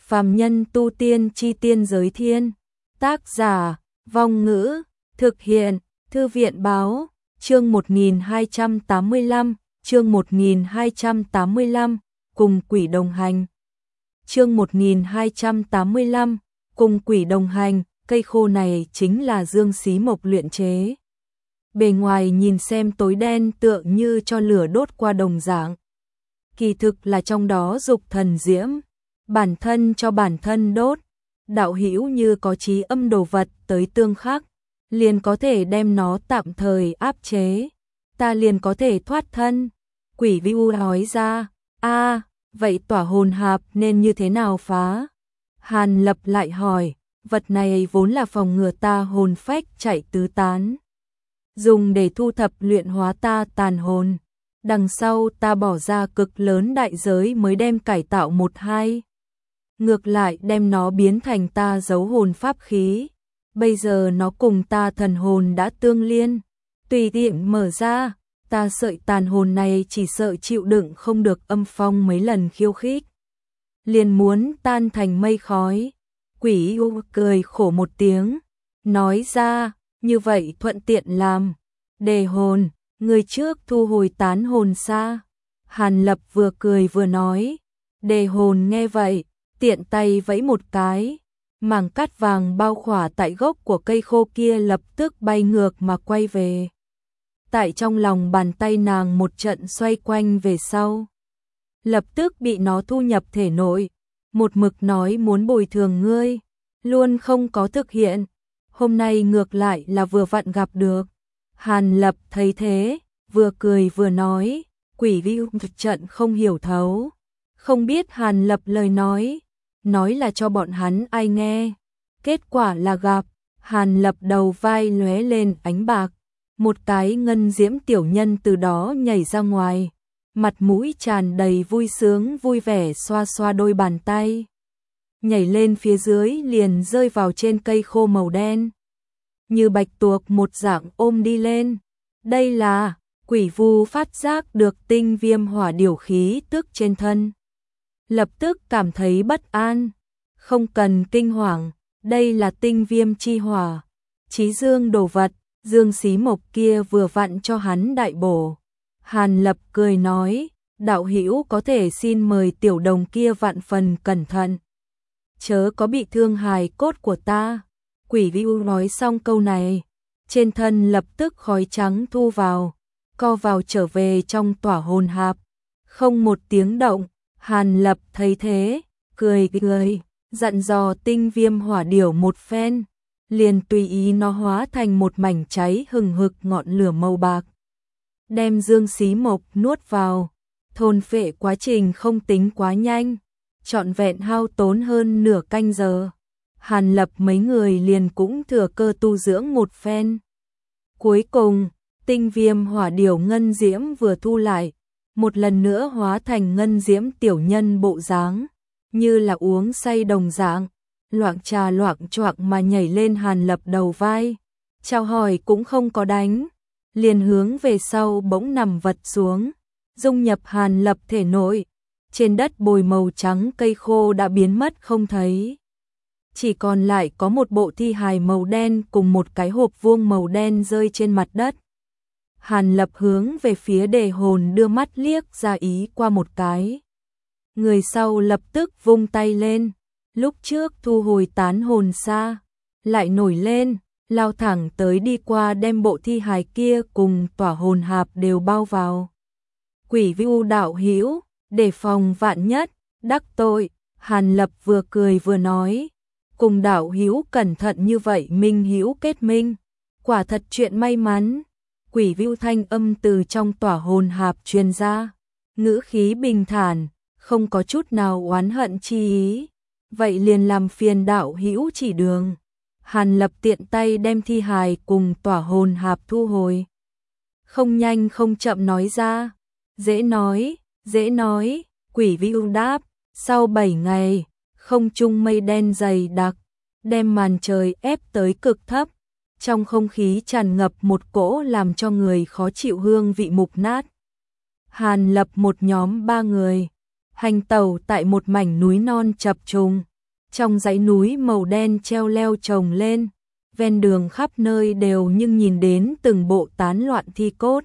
Phàm nhân tu tiên chi tiên giới thiên. Tác giả, Vong Ngữ, thực hiện, Thư viện báo, chương 1285, chương 1285, cùng quỷ đồng hành. Chương 1285, cùng quỷ đồng hành, cây khô này chính là dương xí mộc luyện chế. Bề ngoài nhìn xem tối đen tựa như cho lửa đốt qua đồng dạng. Kỳ thực là trong đó dục thần diễm, bản thân cho bản thân đốt, đạo hữu như có chí âm đồ vật tới tương khắc, liền có thể đem nó tạm thời áp chế, ta liền có thể thoát thân. Quỷ Vi U nói ra, vậy tỏa hồn hạp nên như thế nào phá? Hàn Lập lại hỏi, vật này vốn là phòng ngừa ta hồn phách chạy tứ tán, dùng để thu thập luyện hóa ta tàn hồn. Đằng sau ta bỏ ra cực lớn đại giới mới đem cải tạo một hai. Ngược lại đem nó biến thành ta giấu hồn pháp khí. Bây giờ nó cùng ta thần hồn đã tương liên. Tùy tiện mở ra, ta sợi tàn hồn này chỉ sợ chịu đựng không được âm phong mấy lần khiêu khích, liền muốn tan thành mây khói. Quỷ U cười khổ một tiếng, nói ra, như vậy thuận tiện làm. Đề hồn, người trước thu hồi tán hồn xa. Hàn Lập vừa cười vừa nói. Đề hồn nghe vậy, tiện tay vẫy một cái, mảng cát vàng bao khỏa tại gốc của cây khô kia lập tức bay ngược mà quay về. Tại trong lòng bàn tay nàng một trận xoay quanh về sau, lập tức bị nó thu nhập thể nội. Một mực nói muốn bồi thường ngươi, luôn không có thực hiện, hôm nay ngược lại là vừa vặn gặp được. Hàn Lập thấy thế, vừa cười vừa nói. Quỷ Vi thực trận không hiểu thấu, không biết Hàn Lập lời nói là cho bọn hắn ai nghe. Kết quả là gặp, Hàn Lập đầu vai lóe lên ánh bạc, một cái ngân diễm tiểu nhân từ đó nhảy ra ngoài, mặt mũi tràn đầy vui sướng vui vẻ xoa xoa đôi bàn tay, nhảy lên phía dưới liền rơi vào trên cây khô màu đen, như bạch tuộc một dạng ôm đi lên. Đây là Quỷ Vu phát giác được tinh viêm hỏa điều khí tức trên thân, lập tức cảm thấy bất an. Không cần kinh hoàng, đây là tinh viêm chi hỏa, chí dương đồ vật, dương xí mộc kia vừa vặn cho hắn đại bổ. Hàn Lập cười nói, đạo hữu có thể xin mời tiểu đồng kia vạn phần cẩn thận, chớ có bị thương hài cốt của ta. Quỷ Vi U nói xong câu này, trên thân lập tức khói trắng thu vào, co vào trở về trong tỏa hồn hạp, không một tiếng động. Hàn Lập thấy thế, cười, dặn dò tinh viêm hỏa điểu một phen, liền tùy ý nó hóa thành một mảnh cháy hừng hực ngọn lửa màu bạc, đem dương xí mộc nuốt vào. Thôn phệ quá trình không tính quá nhanh, trọn vẹn hao tốn hơn nửa canh giờ. Hàn Lập mấy người liền cũng thừa cơ tu dưỡng một phen. Cuối cùng, tinh viêm hỏa điểu ngân diễm vừa thu lại, một lần nữa hóa thành ngân diễm tiểu nhân bộ dáng, như là uống say đồng dạng, loạng trà loạng choạng mà nhảy lên Hàn Lập đầu vai, chào hỏi cũng không có đánh, liền hướng về sau bỗng nằm vật xuống, dung nhập Hàn Lập thể nội. Trên đất bồi màu trắng cây khô đã biến mất không thấy, chỉ còn lại có một bộ thi hài màu đen cùng một cái hộp vuông màu đen rơi trên mặt đất. Hàn Lập hướng về phía đề hồn đưa mắt liếc ra ý qua một cái, người sau lập tức vung tay lên, lúc trước thu hồi tán hồn xa lại nổi lên, lao thẳng tới đi qua đem bộ thi hài kia cùng tỏa hồn hạp đều bao vào. Quỷ Vi U đạo hữu, đề phòng vạn nhất đắc tội. Hàn Lập vừa cười vừa nói, cùng đạo hữu cẩn thận như vậy minh hữu kết minh, quả thật chuyện may mắn. Quỷ Vi U thanh âm từ trong tỏa hồn hạp truyền ra, ngữ khí bình thản, không có chút nào oán hận chi ý. Vậy liền làm phiền đạo hữu chỉ đường. Hàn Lập tiện tay đem thi hài cùng tỏa hồn hạp thu hồi, không nhanh không chậm nói ra. Dễ nói. Quỷ Vi U đáp. Sau 7 ngày, không trung mây đen dày đặc, đem màn trời ép tới cực thấp, trong không khí tràn ngập một cỗ làm cho người khó chịu hương vị mục nát. Hàn Lập một nhóm 3 người, hành tẩu tại một mảnh núi non chập trùng, Trong dãy núi màu đen treo leo chồng lên, ven đường khắp nơi đều nhưng nhìn đến từng bộ tán loạn thi cốt.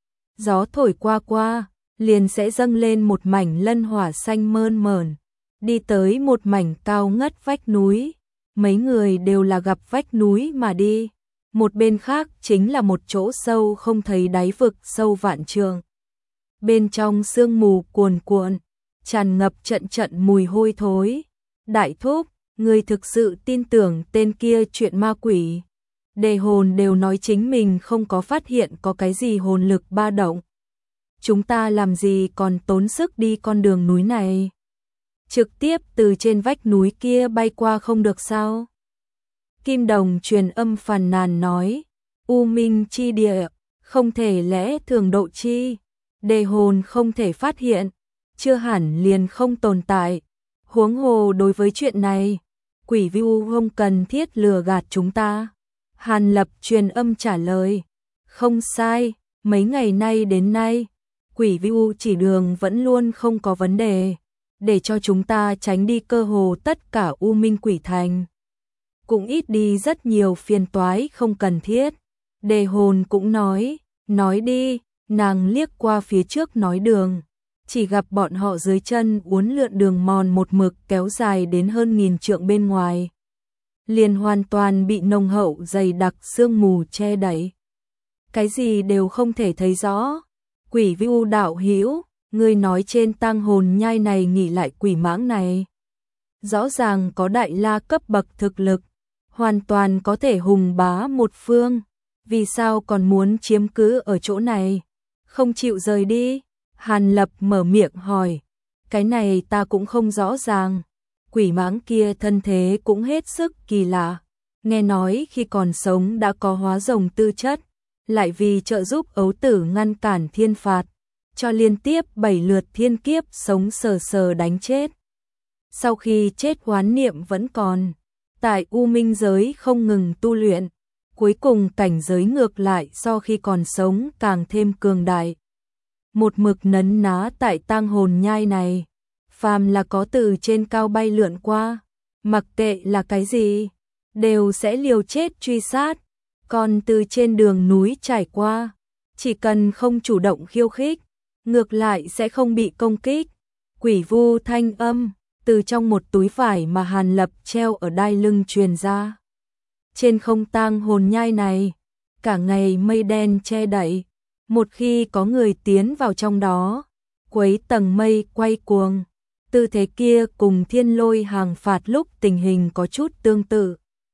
Gió thổi qua, liền sẽ dâng lên một mảnh lân hỏa xanh mơn mởn, đi tới một mảnh cao ngất vách núi. Mấy người đều là gặp vách núi mà đi. Một bên khác chính là một chỗ sâu không thấy đáy vực sâu vạn trượng. Bên trong sương mù cuồn cuộn, tràn ngập trận trận mùi hôi thối. Đại thúc, người thực sự tin tưởng tên kia chuyện ma quỷ? Đề hồn đều nói chính mình không có phát hiện có cái gì hồn lực ba động. Chúng ta làm gì còn tốn sức đi con đường núi này? Trực tiếp từ trên vách núi kia bay qua không được sao? Kim Đồng truyền âm phàn nàn nói, U Minh chi địa, không thể lẽ thường độ chi, đề hồn không thể phát hiện, chưa hẳn liền không tồn tại. Huống hồ đối với chuyện này, Quỷ Vu không cần thiết lừa gạt chúng ta. Hàn Lập truyền âm trả lời, không sai, mấy ngày nay đến nay, Quỷ Vu chỉ đường vẫn luôn không có vấn đề, để cho chúng ta tránh đi cơ hồ tất cả U Minh quỷ thành. Cũng ít đi rất nhiều phiền toái không cần thiết. Đề hồn cũng nói đi, nàng liếc qua phía trước nói đường. Chỉ gặp bọn họ dưới chân uốn lượn đường mòn một mực kéo dài đến hơn 1000 trượng bên ngoài. Liền hoàn toàn bị nồng hậu dày đặc sương mù che đậy. Cái gì đều không thể thấy rõ. Quỷ Vu đạo hữu, ngươi nói trên tang hồn nhai này nghỉ lại quỷ mãng này. Rõ ràng có đại la cấp bậc thực lực, hoàn toàn có thể hùng bá một phương. Vì sao còn muốn chiếm cứ ở chỗ này? Không chịu rời đi? Hàn Lập mở miệng hỏi. Cái này ta cũng không rõ ràng. Quỷ mãng kia thân thế cũng hết sức kỳ lạ. Nghe nói khi còn sống đã có hóa rồng tư chất, lại vì trợ giúp ấu tử ngăn cản thiên phạt, cho liên tiếp 7 lượt thiên kiếp sống sờ sờ đánh chết. Sau khi chết oán niệm vẫn còn, tại U Minh giới không ngừng tu luyện, cuối cùng cảnh giới ngược lại so khi còn sống càng thêm cường đại. Một mực nấn ná tại tang hồn nhai này, phàm là có từ trên cao bay lượn qua, mặc kệ là cái gì, đều sẽ liều chết truy sát. Còn từ trên đường núi trải qua, chỉ cần không chủ động khiêu khích, ngược lại sẽ không bị công kích. Quỷ Vu thanh âm từ trong một túi vải mà Hàn Lập treo ở đai lưng truyền ra. Trên không tang hồn nhai này, cả ngày mây đen che đậy, một khi có người tiến vào trong đó, quấy tầng mây quay cuồng. Tư thế kia cùng thiên lôi hàng phạt lúc tình hình có chút tương tự.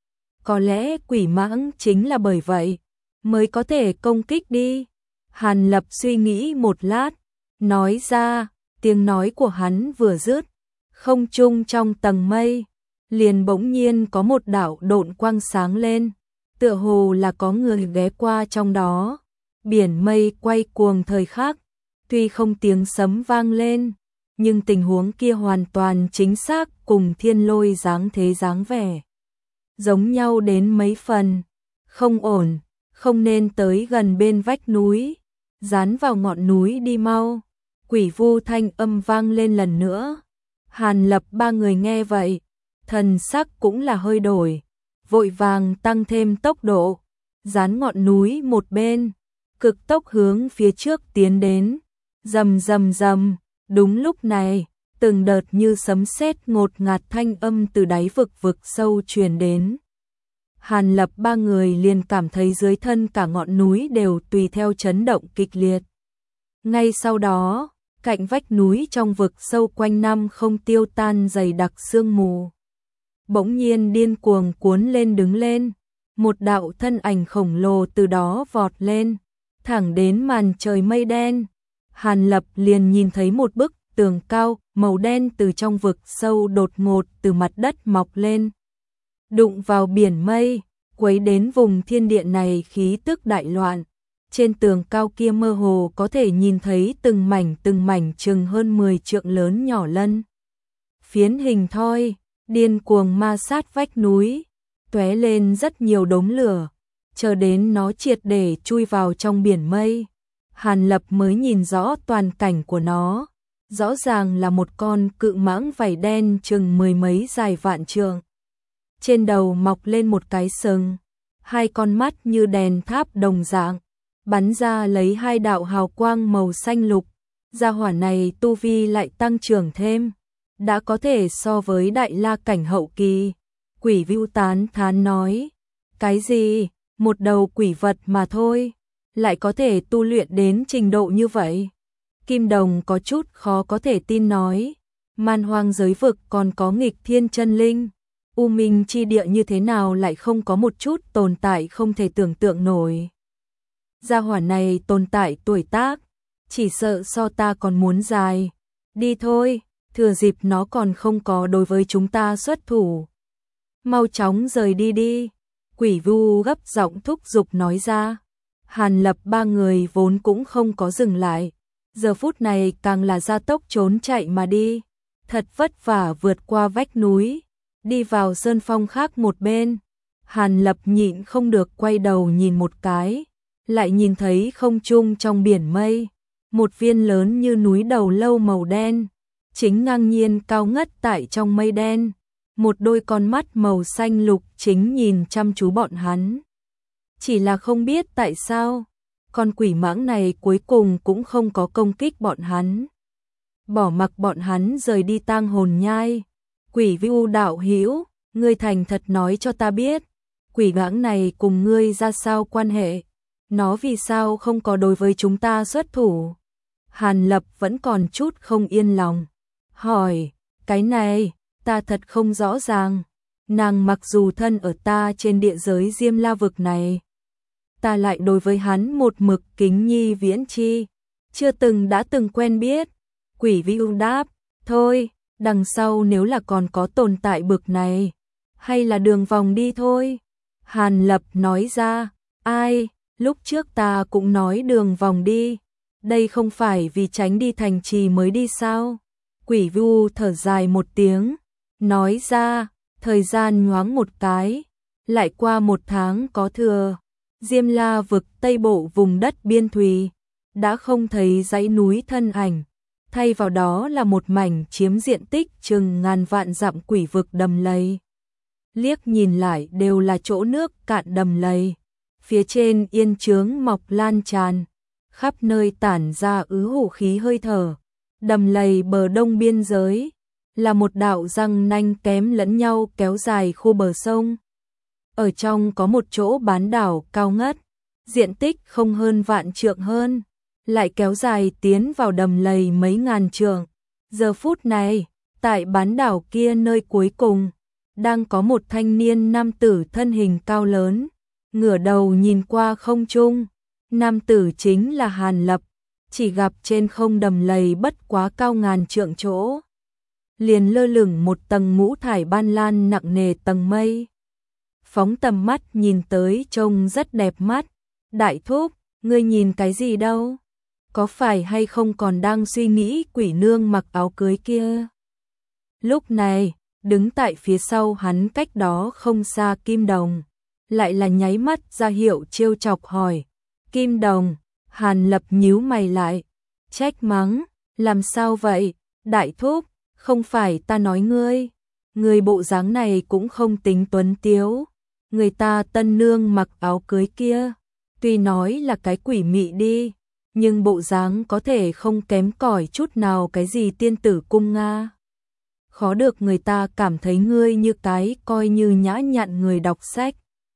Có lẽ quỷ mãng chính là bởi vậy, mới có thể công kích đi. Hàn Lập suy nghĩ một lát, nói ra, tiếng nói của hắn vừa dứt, không trung trong tầng mây, liền bỗng nhiên có một đạo độn quang sáng lên, tựa hồ là có người ghé qua trong đó. Biển mây quay cuồng thời khắc, tuy không tiếng sấm vang lên, nhưng tình huống kia hoàn toàn chính xác cùng thiên lôi dáng thế dáng vẻ. Giống nhau đến mấy phần, không ổn, không nên tới gần bên vách núi, dán vào ngọn núi đi mau. Quỷ Vu thanh âm vang lên lần nữa. Hàn Lập ba người nghe vậy, thần sắc cũng là hơi đổi, vội vàng tăng thêm tốc độ, dán ngọn núi một bên, cực tốc hướng phía trước tiến đến. Rầm rầm rầm, đúng lúc này, từng đợt như sấm sét ngột ngạt thanh âm từ đáy vực sâu truyền đến. Hàn Lập ba người liền cảm thấy dưới thân cả ngọn núi đều tùy theo chấn động kịch liệt. Ngay sau đó, cạnh vách núi trong vực sâu quanh năm không tiêu tan dày đặc sương mù, bỗng nhiên điên cuồng cuốn lên đứng lên, một đạo thân ảnh khổng lồ từ đó vọt lên, thẳng đến màn trời mây đen. Hàn Lập liền nhìn thấy một bức tường cao màu đen từ trong vực sâu đột ngột từ mặt đất mọc lên, đụng vào biển mây, quấy đến vùng thiên địa này khí tức đại loạn. Trên tường cao kia mơ hồ có thể nhìn thấy từng mảnh chừng hơn 10 trượng lớn nhỏ lân phiến hình thoi, điên cuồng ma sát vách núi, tóe lên rất nhiều đốm lửa, chờ đến nó triệt để chui vào trong biển mây. Hàn Lập mới nhìn rõ toàn cảnh của nó, Rõ ràng là một con cự mãng vảy đen chừng mười mấy dài vạn trượng. Trên đầu mọc lên một cái sừng, hai con mắt như đèn tháp đồng dạng, bắn ra lấy hai đạo hào quang màu xanh lục. Gia hỏa này tu vi lại tăng trưởng thêm, đã có thể so với đại la cảnh hậu kỳ. Quỷ Vưu tán thán nói, cái gì, một đầu quỷ vật mà thôi, lại có thể tu luyện đến trình độ như vậy. Kim Đồng có chút khó có thể tin nói, man hoang giới vực còn có nghịch thiên chân linh, U Minh chi địa như thế nào lại không có một chút tồn tại không thể tưởng tượng nổi. Gia hỏa này tồn tại tuổi tác, chỉ sợ so ta còn muốn dài. Đi thôi, thừa dịp nó còn không có đối với chúng ta xuất thủ. Mau chóng rời đi đi. Quỷ Vu gấp giọng thúc giục nói ra. Hàn Lập ba người vốn cũng không có dừng lại, giờ phút này càng là gia tốc trốn chạy mà đi. Thật vất vả vượt qua vách núi, đi vào sơn phong khác một bên. Hàn Lập nhịn không được quay đầu nhìn một cái, lại nhìn thấy không trung trong biển mây, một viên lớn như núi đầu lâu màu đen, chính ngang nhiên cao ngất tại trong mây đen, một đôi con mắt màu xanh lục chính nhìn chăm chú bọn hắn. Chỉ là không biết tại sao, con quỷ mãng này cuối cùng cũng không có công kích bọn hắn, bỏ mặc bọn hắn rời đi tang hồn nhai. Quỷ Vưu đạo hữu, ngươi thành thật nói cho ta biết, quỷ mãng này cùng ngươi ra sao quan hệ? Nó vì sao không có đối với chúng ta xuất thủ? Hàn Lập vẫn còn chút không yên lòng, hỏi, cái này, ta thật không rõ ràng. Nàng mặc dù thân ở ta trên địa giới Diêm La vực này, ta lại đối với hắn một mực kính nhi viễn chi, chưa từng đã từng quen biết. Quỷ Vưu đáp, thôi, đằng sau nếu là còn có tồn tại bực này, hay là đường vòng đi thôi. Hàn Lập nói ra, ai, lúc trước ta cũng nói đường vòng đi, đây không phải vì tránh đi thành trì mới đi sao? Quỷ Vu thở dài một tiếng, nói ra, thời gian nhoáng một cái, lại qua một tháng có thừa. Diêm La vực tây bộ vùng đất biên thùy, đã không thấy dãy núi thân ảnh, thay vào đó là một mảnh chiếm diện tích chừng ngàn vạn dặm quỷ vực đầm lầy. Liếc nhìn lại đều là chỗ nước cạn đầm lầy, phía trên yên chướng mọc lan tràn, khắp nơi tản ra hủ khí hơi thở. Đầm lầy bờ đông biên giới là một đạo răng nanh kém lẫn nhau kéo dài khu bờ sông. Ở trong có một chỗ bán đảo cao ngất, diện tích không hơn vạn trượng hơn, lại kéo dài tiến vào đầm lầy mấy ngàn trượng. Giờ phút này, tại bán đảo kia nơi cuối cùng, đang có một thanh niên nam tử thân hình cao lớn, ngửa đầu nhìn qua không trung. Nam tử chính là Hàn Lập, chỉ gặp trên không đầm lầy bất quá cao ngàn trượng chỗ, liền lơ lửng một tầng ngũ thải ban lan nặng nề tầng mây. Phóng tầm mắt nhìn tới trông rất đẹp mắt. Đại thúc, ngươi nhìn cái gì đâu? Có phải hay không còn đang suy nghĩ quỷ nương mặc áo cưới kia? Lúc này, đứng tại phía sau hắn cách đó không xa Kim Đồng, lại là nháy mắt ra hiệu trêu chọc hỏi. Kim Đồng, Hàn Lập nhíu mày lại, trách mắng, làm sao vậy? Đại thúc, không phải ta nói ngươi, người bộ dáng này cũng không tính tuấn tiếu. Người ta tân nương mặc áo cưới kia, tuy nói là cái quỷ mị đi, nhưng bộ dáng có thể không kém cỏi chút nào cái gì tiên tử cung Nga. Khó được người ta cảm thấy ngươi như cái coi như nhã nhặn người đọc sách.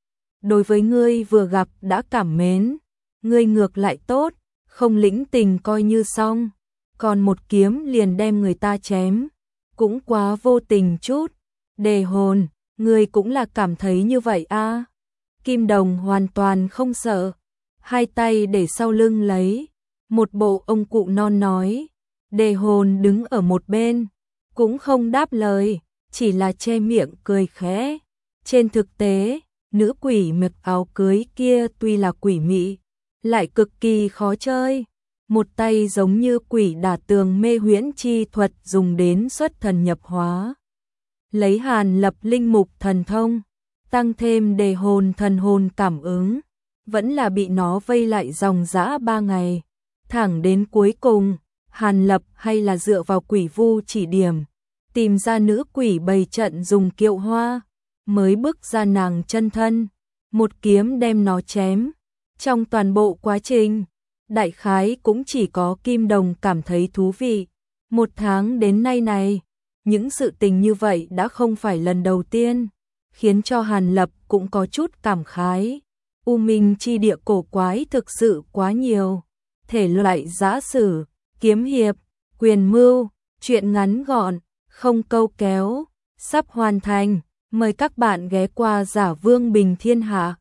Đối với ngươi vừa gặp đã cảm mến, ngươi ngược lại tốt, không lĩnh tình coi như xong, còn một kiếm liền đem người ta chém, cũng quá vô tình chút. Đề hồn, ngươi cũng là cảm thấy như vậy a? Kim Đồng hoàn toàn không sợ, hai tay để sau lưng lấy, một bộ ông cụ non nói. Đề hồn đứng ở một bên, cũng không đáp lời, chỉ là che miệng cười khẽ. Trên thực tế, nữ quỷ mặc áo cưới kia tuy là quỷ mị, lại cực kỳ khó chơi. Một tay giống như quỷ đả tường mê huyễn chi thuật dùng đến xuất thần nhập hóa. Lấy Hàn Lập linh mục thần thông, tăng thêm đề hồn thần hồn cảm ứng, vẫn là bị nó vây lại dòng dã 3 ngày. Thẳng đến cuối cùng, Hàn Lập hay là dựa vào quỷ vu chỉ điểm, tìm ra nữ quỷ bày trận dùng kiệu hoa, mới bức ra nàng chân thân, một kiếm đem nó chém. Trong toàn bộ quá trình, đại khái cũng chỉ có Kim Đồng cảm thấy thú vị. 1 tháng đến nay này, những sự tình như vậy đã không phải lần đầu tiên, khiến cho Hàn Lập cũng có chút cảm khái. U Minh chi địa cổ quái thực sự quá nhiều, thể loại giã sử, kiếm hiệp, quyền mưu, truyện ngắn gọn, không câu kéo, sắp hoàn thành. Mời các bạn ghé qua Giả Vương Bình Thiên Hạ.